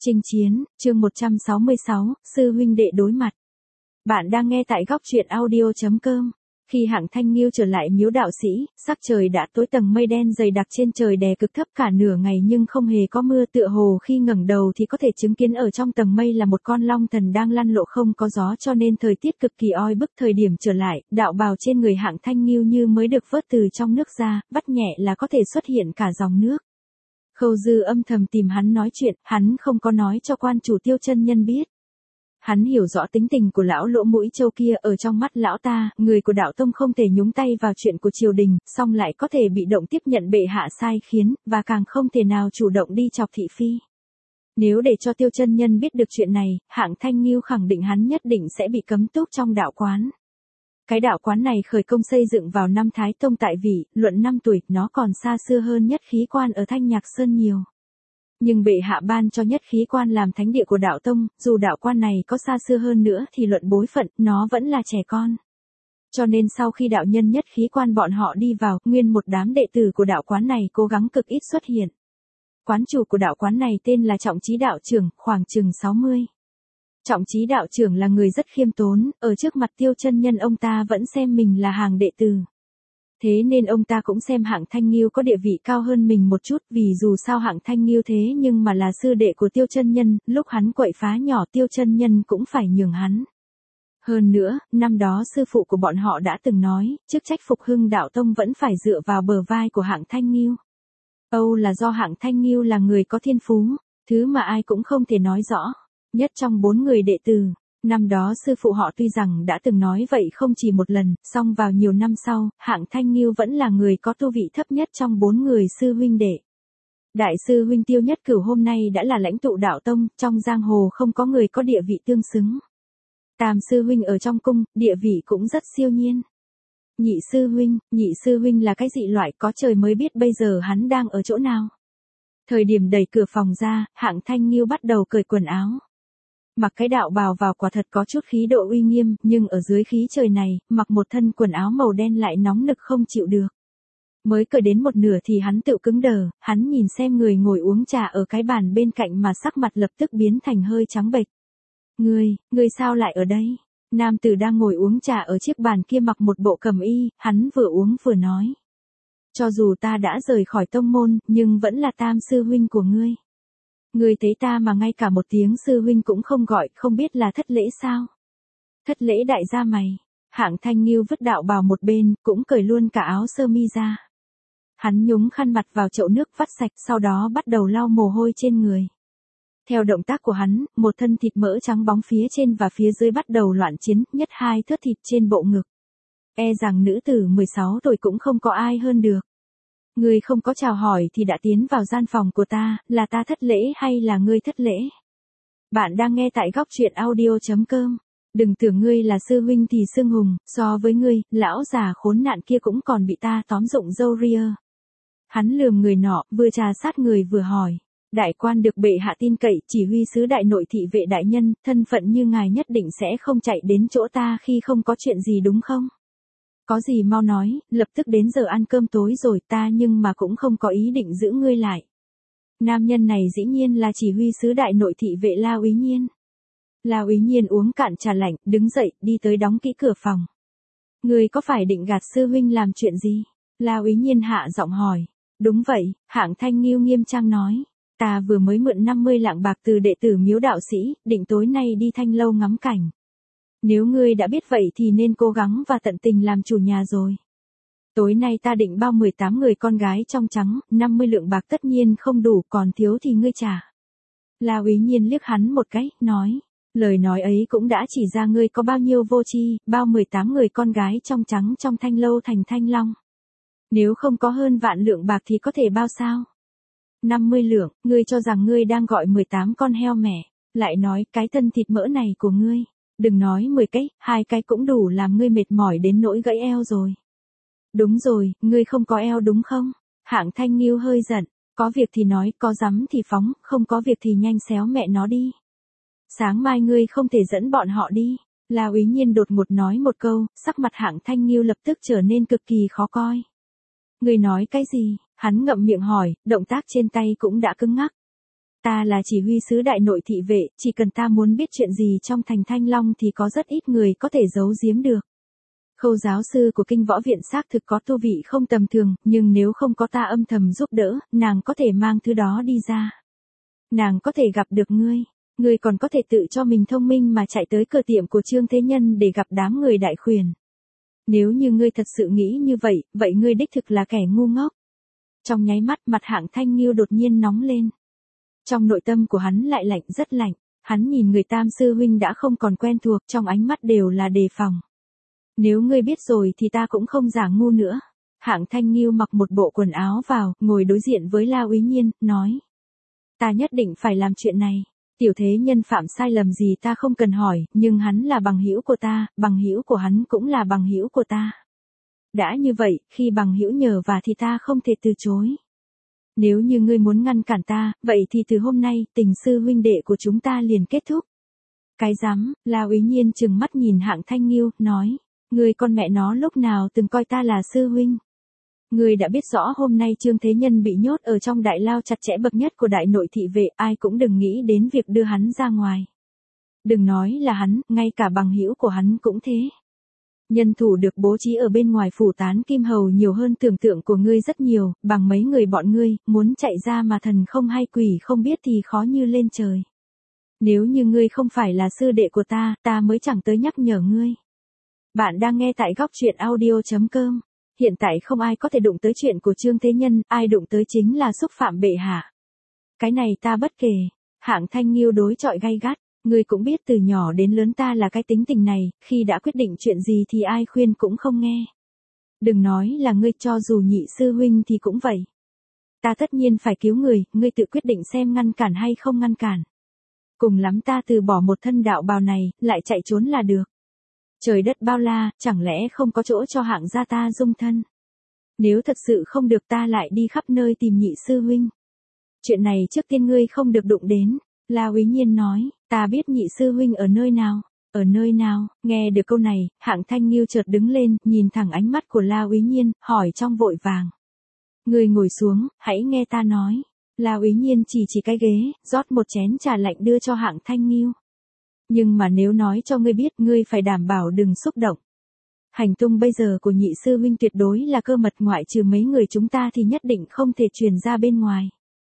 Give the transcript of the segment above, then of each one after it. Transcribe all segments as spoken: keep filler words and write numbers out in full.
Chinh chiến, chương một trăm sáu mươi sáu, sư huynh đệ đối mặt. Bạn đang nghe tại góc truyện audio chấm com. Khi Hạng Thanh Nghiêu trở lại miếu đạo sĩ, sắc trời đã tối, tầng mây đen dày đặc trên trời đè cực thấp cả nửa ngày nhưng không hề có mưa, tựa hồ khi ngẩng đầu thì có thể chứng kiến ở trong tầng mây là một con long thần đang lăn lộ, không có gió cho nên thời tiết cực kỳ oi bức. Thời điểm trở lại, đạo bào trên người Hạng Thanh Nghiêu như mới được vớt từ trong nước ra, bắt nhẹ là có thể xuất hiện cả dòng nước. Khâu Dư âm thầm tìm hắn nói chuyện, hắn không có nói cho quan chủ Tiêu Chân Nhân biết. Hắn hiểu rõ tính tình của lão lỗ mũi trâu kia, ở trong mắt lão ta, người của đạo tông không thể nhúng tay vào chuyện của triều đình, song lại có thể bị động tiếp nhận bệ hạ sai khiến, và càng không thể nào chủ động đi chọc thị phi. Nếu để cho Tiêu Chân Nhân biết được chuyện này, Hạng Thanh Nghiêu khẳng định hắn nhất định sẽ bị cấm túc trong đạo quán. Cái đạo quán này khởi công xây dựng vào năm Thái Tông tại Vị, luận năm tuổi, nó còn xa xưa hơn Nhất Khí Quan ở Thanh Nhạc Sơn nhiều. Nhưng bệ hạ ban cho Nhất Khí Quan làm thánh địa của đạo tông, dù đạo quan này có xa xưa hơn nữa thì luận bối phận, nó vẫn là trẻ con. Cho nên sau khi đạo nhân Nhất Khí Quan bọn họ đi vào, nguyên một đám đệ tử của đạo quán này cố gắng cực ít xuất hiện. Quán chủ của đạo quán này tên là Trọng Chí đạo trưởng, khoảng chừng sáu mươi. Trọng Chí đạo trưởng là người rất khiêm tốn, ở trước mặt Tiêu Chân Nhân ông ta vẫn xem mình là hàng đệ tử. Thế nên ông ta cũng xem Hạng Thanh Nghiêu có địa vị cao hơn mình một chút, vì dù sao Hạng Thanh Nghiêu thế nhưng mà là sư đệ của Tiêu Chân Nhân, lúc hắn quậy phá nhỏ Tiêu Chân Nhân cũng phải nhường hắn. Hơn nữa, năm đó sư phụ của bọn họ đã từng nói, chức trách phục hưng đạo tông vẫn phải dựa vào bờ vai của Hạng Thanh Nghiêu. Âu là do Hạng Thanh Nghiêu là người có thiên phú, thứ mà ai cũng không thể nói rõ. Nhất trong bốn người đệ tử, năm đó sư phụ họ tuy rằng đã từng nói vậy không chỉ một lần, song vào nhiều năm sau, Hạng Thanh Nghiêu vẫn là người có tu vị thấp nhất trong bốn người sư huynh đệ. Đại sư huynh Tiêu Nhất Cửu hôm nay đã là lãnh tụ đạo tông, trong giang hồ không có người có địa vị tương xứng. Tam sư huynh ở trong cung, địa vị cũng rất siêu nhiên. Nhị sư huynh, nhị sư huynh là cái dị loại, có trời mới biết bây giờ hắn đang ở chỗ nào. Thời điểm đẩy cửa phòng ra, Hạng Thanh Nghiêu bắt đầu cởi quần áo. Mặc cái đạo bào vào quả thật có chút khí độ uy nghiêm, nhưng ở dưới khí trời này, mặc một thân quần áo màu đen lại nóng nực không chịu được. Mới cởi đến một nửa thì hắn tự cứng đờ, hắn nhìn xem người ngồi uống trà ở cái bàn bên cạnh mà sắc mặt lập tức biến thành hơi trắng bệch. Ngươi, ngươi sao lại ở đây? Nam tử đang ngồi uống trà ở chiếc bàn kia mặc một bộ cẩm y, hắn vừa uống vừa nói. Cho dù ta đã rời khỏi tông môn, nhưng vẫn là tam sư huynh của ngươi. Ngươi thấy ta mà ngay cả một tiếng sư huynh cũng không gọi, không biết là thất lễ sao? Thất lễ đại gia mày. Hạng Thanh Nghiêu vứt đạo bào một bên, cũng cởi luôn cả áo sơ mi ra. Hắn nhúng khăn mặt vào chậu nước vắt sạch, sau đó bắt đầu lau mồ hôi trên người. Theo động tác của hắn, một thân thịt mỡ trắng bóng phía trên và phía dưới bắt đầu loạn chiến, nhất hai thớt thịt trên bộ ngực. E rằng nữ tử mười sáu tuổi cũng không có ai hơn được. Ngươi không có chào hỏi thì đã tiến vào gian phòng của ta, là ta thất lễ hay là ngươi thất lễ? Bạn đang nghe tại góc truyện audio chấm com. Đừng tưởng ngươi là sư huynh thì xưng hùng, so với ngươi, lão già khốn nạn kia cũng còn bị ta tóm dụng râu ria. Hắn lườm người nọ, vừa trà sát người vừa hỏi. Đại quan được bệ hạ tin cậy, chỉ huy sứ đại nội thị vệ đại nhân, thân phận như ngài nhất định sẽ không chạy đến chỗ ta khi không có chuyện gì đúng không? Có gì mau nói, lập tức đến giờ ăn cơm tối rồi, ta nhưng mà cũng không có ý định giữ ngươi lại. Nam nhân này dĩ nhiên là chỉ huy sứ đại nội thị vệ La Úy Nhiên. La Úy Nhiên uống cạn trà lạnh, đứng dậy, đi tới đóng kỹ cửa phòng. Ngươi có phải định gạt sư huynh làm chuyện gì? La Úy Nhiên hạ giọng hỏi. Đúng vậy, Hạng Thanh Nghiêu nghiêm trang nói. Ta vừa mới mượn năm mươi lạng bạc từ đệ tử miếu đạo sĩ, định tối nay đi Thanh Lâu ngắm cảnh. Nếu ngươi đã biết vậy thì nên cố gắng và tận tình làm chủ nhà rồi. Tối nay ta định bao mười tám người con gái trong trắng, năm mươi lượng bạc tất nhiên không đủ, còn thiếu thì ngươi trả. La Úy Nhiên liếc hắn một cái, nói. Lời nói ấy cũng đã chỉ ra ngươi có bao nhiêu vô tri, bao mười tám người con gái trong trắng trong Thanh Lâu thành Thanh Long. Nếu không có hơn vạn lượng bạc thì có thể bao sao? năm mươi lượng, ngươi cho rằng ngươi đang gọi mười tám con heo mẹ, lại nói cái thân thịt mỡ này của ngươi. Đừng nói mười cái, hai cái cũng đủ làm ngươi mệt mỏi đến nỗi gãy eo rồi. Đúng rồi, ngươi không có eo đúng không? Hạng Thanh Nghiêu hơi giận, có việc thì nói, có dám thì phóng, không có việc thì nhanh xéo mẹ nó đi. Sáng mai ngươi không thể dẫn bọn họ đi. La Úy Nhiên đột ngột nói một câu, sắc mặt Hạng Thanh Nghiêu lập tức trở nên cực kỳ khó coi. Ngươi nói cái gì? Hắn ngậm miệng hỏi, động tác trên tay cũng đã cứng ngắc. Ta là chỉ huy sứ đại nội thị vệ, chỉ cần ta muốn biết chuyện gì trong thành Thanh Long thì có rất ít người có thể giấu giếm được. Khâu giáo sư của kinh võ viện xác thực có tu vị không tầm thường, nhưng nếu không có ta âm thầm giúp đỡ, nàng có thể mang thứ đó đi ra. Nàng có thể gặp được ngươi. Ngươi còn có thể tự cho mình thông minh mà chạy tới cửa tiệm của Trương Thế Nhân để gặp đám người đại khuyển. Nếu như ngươi thật sự nghĩ như vậy, vậy ngươi đích thực là kẻ ngu ngốc. Trong nháy mắt mặt Hạng Thanh Nghiêu đột nhiên nóng lên. Trong nội tâm của hắn lại lạnh rất lạnh, hắn nhìn người Tam sư huynh đã không còn quen thuộc, trong ánh mắt đều là đề phòng. Nếu ngươi biết rồi thì ta cũng không giả ngu nữa. Hạng Thanh Nghiêu mặc một bộ quần áo vào, ngồi đối diện với La Úy Nhiên, nói. Ta nhất định phải làm chuyện này. Tiểu thế nhân phạm sai lầm gì ta không cần hỏi, nhưng hắn là bằng hữu của ta, bằng hữu của hắn cũng là bằng hữu của ta. Đã như vậy, khi bằng hữu nhờ và thì ta không thể từ chối. Nếu như ngươi muốn ngăn cản ta, vậy thì từ hôm nay, tình sư huynh đệ của chúng ta liền kết thúc. Cái rắm, La Úy Nhiên trừng mắt nhìn Hạng Thanh Nghiêu, nói. Ngươi con mẹ nó lúc nào từng coi ta là sư huynh. Ngươi đã biết rõ hôm nay Trương Thế Nhân bị nhốt ở trong đại lao chặt chẽ bậc nhất của đại nội thị vệ, ai cũng đừng nghĩ đến việc đưa hắn ra ngoài. Đừng nói là hắn, ngay cả bằng hữu của hắn cũng thế. Nhân thủ được bố trí ở bên ngoài phủ Tán Kim Hầu nhiều hơn tưởng tượng của ngươi rất nhiều, bằng mấy người bọn ngươi, muốn chạy ra mà thần không hay quỷ không biết thì khó như lên trời. Nếu như ngươi không phải là sư đệ của ta, ta mới chẳng tới nhắc nhở ngươi. Bạn đang nghe tại góc truyện audio chấm com. Hiện tại không ai có thể đụng tới chuyện của Trương Thế Nhân, ai đụng tới chính là xúc phạm bệ hạ. Cái này ta bất kể. Hạng Thanh Nghiêu đối chọi gay gắt, ngươi cũng biết từ nhỏ đến lớn ta là cái tính tình này, khi đã quyết định chuyện gì thì ai khuyên cũng không nghe. Đừng nói là ngươi, cho dù nhị sư huynh thì cũng vậy. Ta tất nhiên phải cứu người, ngươi tự quyết định xem ngăn cản hay không ngăn cản. Cùng lắm ta từ bỏ một thân đạo bào này, lại chạy trốn là được. Trời đất bao la, chẳng lẽ không có chỗ cho Hạng gia ta dung thân. Nếu thật sự không được ta lại đi khắp nơi tìm nhị sư huynh. Chuyện này trước tiên ngươi không được đụng đến. La Úy Nhiên nói, ta biết nhị sư huynh ở nơi nào. Ở nơi nào? Nghe được câu này, Hạng Thanh Nghiêu chợt đứng lên, nhìn thẳng ánh mắt của La Úy Nhiên, hỏi trong vội vàng. Ngươi ngồi xuống, hãy nghe ta nói. La Úy Nhiên chỉ chỉ cái ghế, rót một chén trà lạnh đưa cho Hạng Thanh Nghiêu. Nhưng mà nếu nói cho ngươi biết, ngươi phải đảm bảo đừng xúc động. Hành tung bây giờ của nhị sư huynh tuyệt đối là cơ mật, ngoại trừ mấy người chúng ta thì nhất định không thể truyền ra bên ngoài.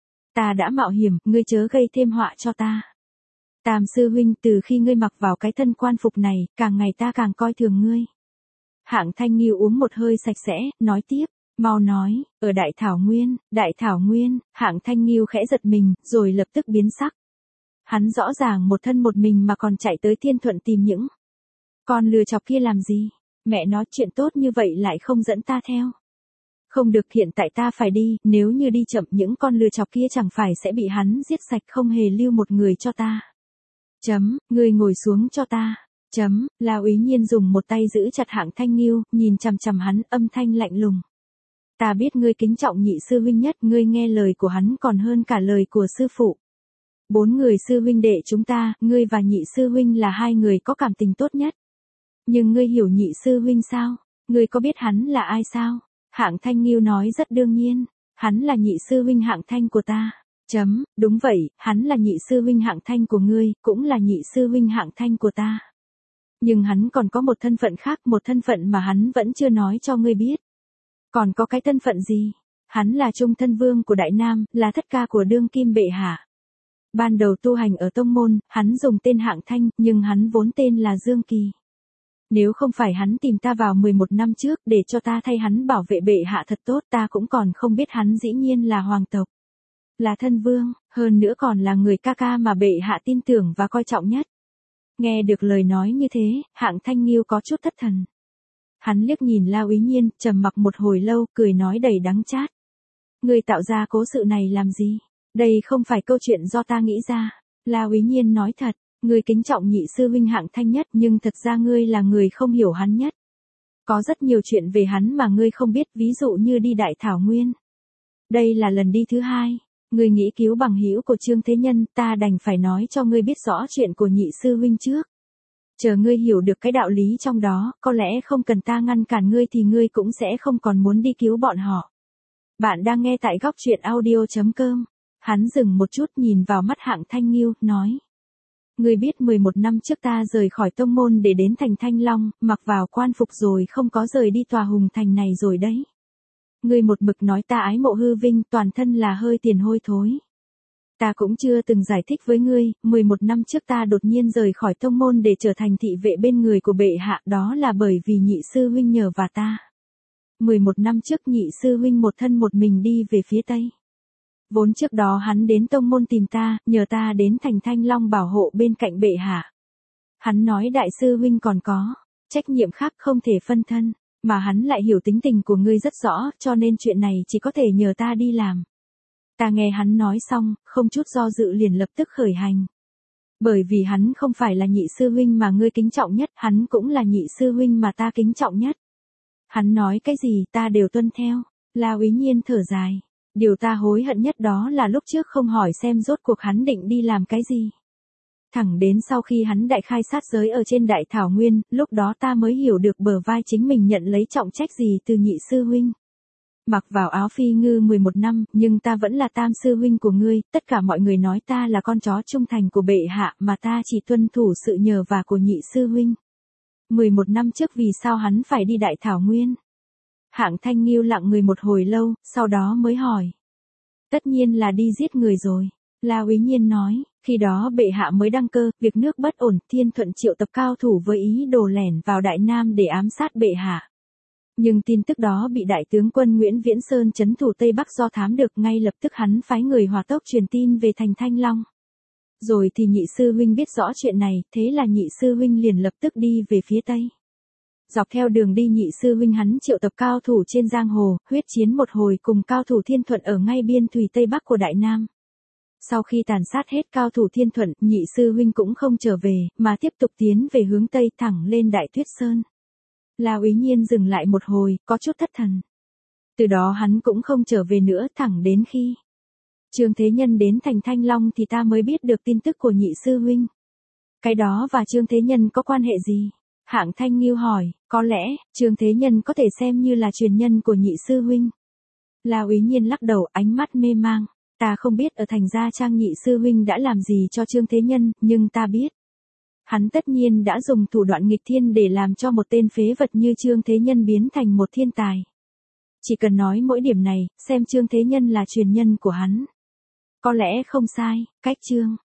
Ta đã mạo hiểm, ngươi chớ gây thêm họa cho ta. Tam sư huynh, từ khi ngươi mặc vào cái thân quan phục này, càng ngày ta càng coi thường ngươi. Hạng Thanh Nghiêu uống một hơi sạch sẽ, nói tiếp, mau nói, ở Đại Thảo Nguyên, Đại Thảo Nguyên. Hạng Thanh Nghiêu khẽ giật mình, rồi lập tức biến sắc. Hắn rõ ràng một thân một mình mà còn chạy tới Thiên Thuận tìm những con lừa chọc kia làm gì? Mẹ nói chuyện tốt như vậy lại không dẫn ta theo. Không được, hiện tại ta phải đi, nếu như đi chậm những con lừa chọc kia chẳng phải sẽ bị hắn giết sạch, không hề lưu một người cho ta. Chấm, ngươi ngồi xuống cho ta. Chấm, La Úy Nhiên dùng một tay giữ chặt Hạng Thanh Nghiêu, nhìn chằm chằm hắn, âm thanh lạnh lùng. Ta biết ngươi kính trọng nhị sư huynh nhất, ngươi nghe lời của hắn còn hơn cả lời của sư phụ. Bốn người sư huynh đệ chúng ta, ngươi và nhị sư huynh là hai người có cảm tình tốt nhất. Nhưng ngươi hiểu nhị sư huynh sao? Ngươi có biết hắn là ai sao? Hạng Thanh Nghiêu nói rất đương nhiên. Hắn là nhị sư huynh Hạng Thanh của ta. Chấm, đúng vậy, hắn là nhị sư huynh Hạng Thanh của ngươi, cũng là nhị sư huynh Hạng Thanh của ta. Nhưng hắn còn có một thân phận khác, một thân phận mà hắn vẫn chưa nói cho ngươi biết. Còn có cái thân phận gì? Hắn là trung thân vương của Đại Nam, là thất ca của đương kim bệ hạ. Ban đầu tu hành ở tông môn, hắn dùng tên Hạng Thanh, nhưng hắn vốn tên là Dương Kỳ. Nếu không phải hắn tìm ta vào mười một năm trước để cho ta thay hắn bảo vệ bệ hạ thật tốt, ta cũng còn không biết hắn dĩ nhiên là hoàng tộc. Là thân vương, hơn nữa còn là người ca ca mà bệ hạ tin tưởng và coi trọng nhất. Nghe được lời nói như thế, Hạng Thanh Nghiêu có chút thất thần. Hắn liếc nhìn La Úy Nhiên, trầm mặc một hồi lâu, cười nói đầy đắng chát. Ngươi tạo ra cố sự này làm gì? Đây không phải câu chuyện do ta nghĩ ra. La Úy Nhiên nói thật, ngươi kính trọng nhị sư huynh Hạng Thanh nhất, nhưng thật ra ngươi là người không hiểu hắn nhất. Có rất nhiều chuyện về hắn mà ngươi không biết, ví dụ như đi Đại Thảo Nguyên. Đây là lần đi thứ hai. Ngươi nghĩ cứu bằng hữu của Trương Thế Nhân, ta đành phải nói cho ngươi biết rõ chuyện của nhị sư huynh trước. Chờ ngươi hiểu được cái đạo lý trong đó, có lẽ không cần ta ngăn cản ngươi thì ngươi cũng sẽ không còn muốn đi cứu bọn họ. Bạn đang nghe tại góc truyện audio chấm com. Hắn dừng một chút nhìn vào mắt Hạng Thanh Nghiêu, nói. Ngươi biết mười một năm trước ta rời khỏi tông môn để đến thành Thanh Long, mặc vào quan phục rồi không có rời đi tòa hùng thành này rồi đấy. Ngươi một mực nói ta ái mộ hư vinh, toàn thân là hơi tiền hôi thối. Ta cũng chưa từng giải thích với ngươi, mười một năm trước ta đột nhiên rời khỏi tông môn để trở thành thị vệ bên người của bệ hạ, đó là bởi vì nhị sư huynh nhờ và ta. mười một năm trước nhị sư huynh một thân một mình đi về phía Tây. Vốn trước đó hắn đến tông môn tìm ta, nhờ ta đến thành Thanh Long bảo hộ bên cạnh bệ hạ. Hắn nói đại sư huynh còn có trách nhiệm khác không thể phân thân, mà hắn lại hiểu tính tình của ngươi rất rõ, cho nên chuyện này chỉ có thể nhờ ta đi làm. Ta nghe hắn nói xong, không chút do dự liền lập tức khởi hành. Bởi vì hắn không phải là nhị sư huynh mà ngươi kính trọng nhất, hắn cũng là nhị sư huynh mà ta kính trọng nhất. Hắn nói cái gì ta đều tuân theo. La Úy Nhiên thở dài. Điều ta hối hận nhất đó là lúc trước không hỏi xem rốt cuộc hắn định đi làm cái gì. Thẳng đến sau khi hắn đại khai sát giới ở trên đại thảo nguyên, lúc đó ta mới hiểu được bờ vai chính mình nhận lấy trọng trách gì từ nhị sư huynh. Mặc vào áo phi ngư mười một năm, nhưng ta vẫn là tam sư huynh của ngươi, tất cả mọi người nói ta là con chó trung thành của bệ hạ mà ta chỉ tuân thủ sự nhờ vả của nhị sư huynh. mười một năm trước vì sao hắn phải đi đại thảo nguyên? Hạng Thanh Nghiêu lặng người một hồi lâu, sau đó mới hỏi. Tất nhiên là đi giết người rồi. La Úy Nhiên nói, khi đó bệ hạ mới đăng cơ, việc nước bất ổn, Thiên Thuận triệu tập cao thủ với ý đồ lẻn vào Đại Nam để ám sát bệ hạ. Nhưng tin tức đó bị đại tướng quân Nguyễn Viễn Sơn trấn thủ Tây Bắc do thám được, ngay lập tức hắn phái người hỏa tốc truyền tin về thành Thanh Long. Rồi thì nhị sư huynh biết rõ chuyện này, thế là nhị sư huynh liền lập tức đi về phía Tây. Dọc theo đường đi nhị sư huynh hắn triệu tập cao thủ trên giang hồ, huyết chiến một hồi cùng cao thủ Thiên Thuận ở ngay biên thùy Tây Bắc của Đại Nam. Sau khi tàn sát hết cao thủ Thiên Thuận, nhị sư huynh cũng không trở về, mà tiếp tục tiến về hướng Tây thẳng lên Đại Tuyết Sơn. La Úy Nhiên dừng lại một hồi, có chút thất thần. Từ đó hắn cũng không trở về nữa, thẳng đến khi Trương Thế Nhân đến thành Thanh Long thì ta mới biết được tin tức của nhị sư huynh. Cái đó và Trương Thế Nhân có quan hệ gì? Hạng Thanh Nghiêu hỏi, có lẽ, Trương Thế Nhân có thể xem như là truyền nhân của nhị sư huynh. La Úy Nhiên lắc đầu, ánh mắt mê mang. Ta không biết ở thành Gia Trang nhị sư huynh đã làm gì cho Trương Thế Nhân, nhưng ta biết. Hắn tất nhiên đã dùng thủ đoạn nghịch thiên để làm cho một tên phế vật như Trương Thế Nhân biến thành một thiên tài. Chỉ cần nói mỗi điểm này, xem Trương Thế Nhân là truyền nhân của hắn. Có lẽ không sai, cách Trương